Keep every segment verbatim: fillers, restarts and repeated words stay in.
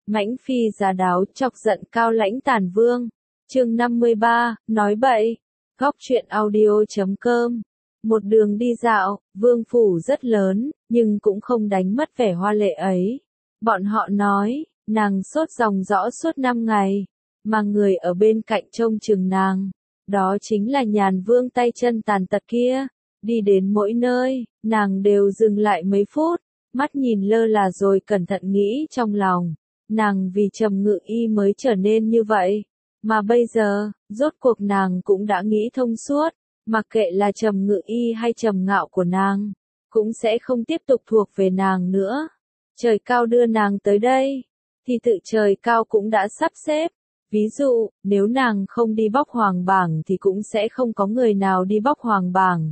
Mãnh phi giá đáo chọc giận Cao Lãnh Tản Vương. Chương năm mươi ba, nói bậy. Góc truyện audio chấm com. Một đường đi dạo, vương phủ rất lớn, nhưng cũng không đánh mất vẻ hoa lệ ấy. Bọn họ nói, nàng sốt dòng dõ suốt năm ngày, mà người ở bên cạnh trông chừng nàng. Đó chính là Nhàn Vương tay chân tàn tật kia. Đi đến mỗi nơi, nàng đều dừng lại mấy phút, mắt nhìn lơ là rồi cẩn thận nghĩ trong lòng. Nàng vì Trầm Ngự Y mới trở nên như vậy. Mà bây giờ, rốt cuộc nàng cũng đã nghĩ thông suốt, mặc kệ là Trầm Ngự Y hay Trầm Ngạo của nàng, cũng sẽ không tiếp tục thuộc về nàng nữa. Trời cao đưa nàng tới đây, thì tự trời cao cũng đã sắp xếp. Ví dụ, nếu nàng không đi bóc hoàng bảng thì cũng sẽ không có người nào đi bóc hoàng bảng.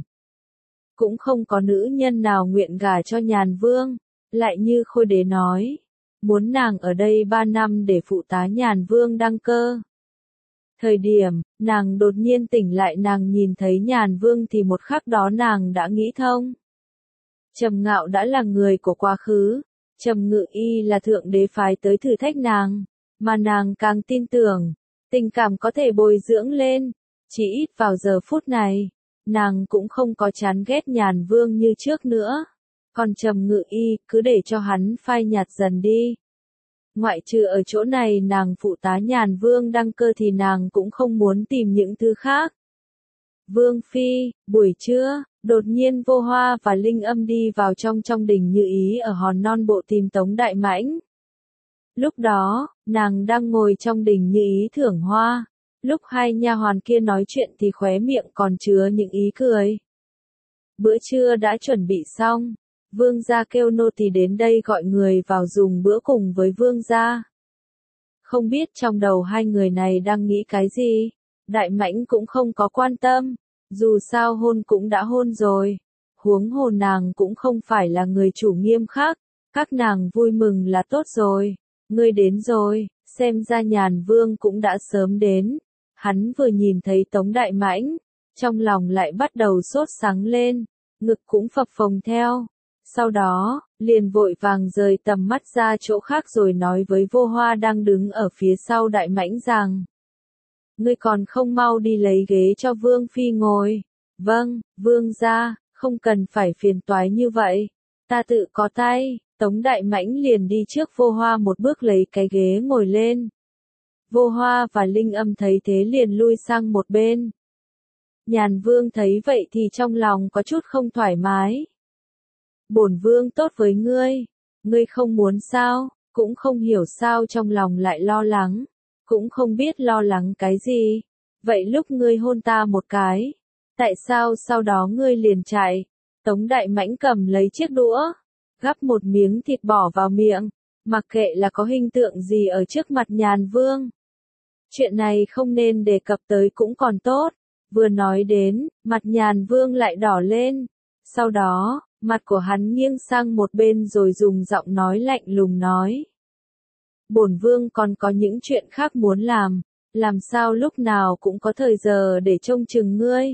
Cũng không có nữ nhân nào nguyện gả cho Nhàn Vương. Lại như Khôi Đế nói, muốn nàng ở đây ba năm để phụ tá Nhàn Vương đăng cơ. Thời điểm, nàng đột nhiên tỉnh lại, nàng nhìn thấy Nhàn Vương thì một khắc đó nàng đã nghĩ thông. Trầm Ngạo đã là người của quá khứ, Trầm Ngự Y là thượng đế phái tới thử thách nàng, mà nàng càng tin tưởng, tình cảm có thể bồi dưỡng lên, chỉ ít vào giờ phút này, nàng cũng không có chán ghét Nhàn Vương như trước nữa. Còn Trầm Ngự Y, cứ để cho hắn phai nhạt dần đi. Ngoại trừ ở chỗ này nàng phụ tá Nhàn Vương đăng cơ thì nàng cũng không muốn tìm những thứ khác. Vương Phi, buổi trưa, đột nhiên Vô Hoa và Linh Âm đi vào trong trong đình Như Ý ở hòn non bộ tìm Tống Đại Mãnh. Lúc đó, nàng đang ngồi trong đình Như Ý thưởng hoa. Lúc hai nha hoàn kia nói chuyện thì khóe miệng còn chứa những ý cười. Bữa trưa đã chuẩn bị xong. Vương gia kêu nô tỳ đến đây gọi người vào dùng bữa cùng với vương gia. Không biết trong đầu hai người này đang nghĩ cái gì, Đại Mãnh cũng không có quan tâm, dù sao hôn cũng đã hôn rồi, huống hồ nàng cũng không phải là người chủ nghiêm khắc, các nàng vui mừng là tốt rồi. Ngươi đến rồi, xem ra Nhàn Vương cũng đã sớm đến. Hắn vừa nhìn thấy Tống Đại Mãnh, trong lòng lại bắt đầu sốt sắng lên, ngực cũng phập phồng theo. Sau đó, liền vội vàng rời tầm mắt ra chỗ khác rồi nói với Vô Hoa đang đứng ở phía sau Đại Mãnh rằng: Ngươi còn không mau đi lấy ghế cho Vương Phi ngồi. Vâng, Vương gia, không cần phải phiền toái như vậy. Ta tự có tay. Tống Đại Mãnh liền đi trước Vô Hoa một bước lấy cái ghế ngồi lên. Vô Hoa và Linh Âm thấy thế liền lui sang một bên. Nhàn Vương thấy vậy thì trong lòng có chút không thoải mái. Bổn Vương tốt với ngươi, ngươi không muốn sao, cũng không hiểu sao trong lòng lại lo lắng, cũng không biết lo lắng cái gì. Vậy lúc ngươi hôn ta một cái, tại sao sau đó ngươi liền chạy? Tống Đại Mãnh cầm lấy chiếc đũa, gắp một miếng thịt bỏ vào miệng, mặc kệ là có hình tượng gì ở trước mặt Nhàn Vương. Chuyện này không nên đề cập tới cũng còn tốt. Vừa nói đến, mặt Nhàn Vương lại đỏ lên. Sau đó, mặt của hắn nghiêng sang một bên rồi dùng giọng nói lạnh lùng nói: Bổn Vương còn có những chuyện khác muốn làm, làm sao lúc nào cũng có thời giờ để trông chừng ngươi.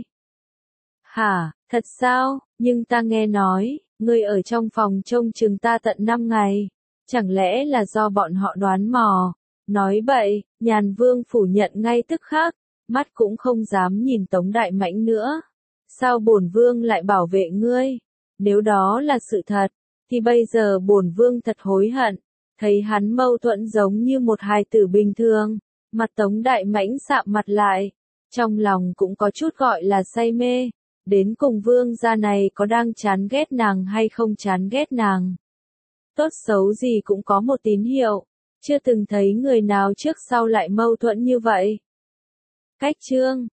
Hả, thật sao, nhưng ta nghe nói, ngươi ở trong phòng trông chừng ta tận năm ngày, chẳng lẽ là do bọn họ đoán mò? Nói bậy. Nhàn Vương phủ nhận ngay tức khắc, mắt cũng không dám nhìn Tống Đại Mãnh nữa. Sao bổn Vương lại bảo vệ ngươi? Nếu đó là sự thật, thì bây giờ bổn Vương thật hối hận. Thấy hắn mâu thuẫn giống như một hài tử bình thường, mặt Tống Đại Mãnh sạm mặt lại, trong lòng cũng có chút gọi là say mê. Đến cùng Vương gia này có đang chán ghét nàng hay không chán ghét nàng? Tốt xấu gì cũng có một tín hiệu, chưa từng thấy người nào trước sau lại mâu thuẫn như vậy. Cách chương